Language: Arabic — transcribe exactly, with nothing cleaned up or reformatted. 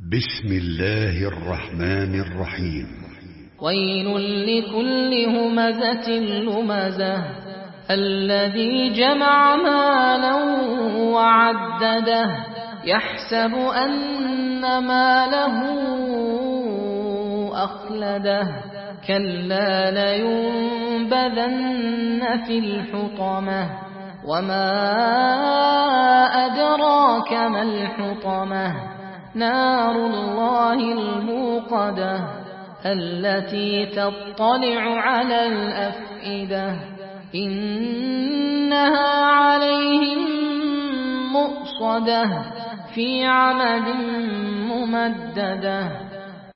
بسم الله الرحمن الرحيم. ويل لكل همزة لمزة الذي جمع مالا وعدده يحسب أن ماله أخلده كلا لينبذن في الحطمة وما أدراك ما الحطمة نار الله الموقدة التي تطلع على الأفئدة إنها عليهم مؤصدة في عمد ممددة.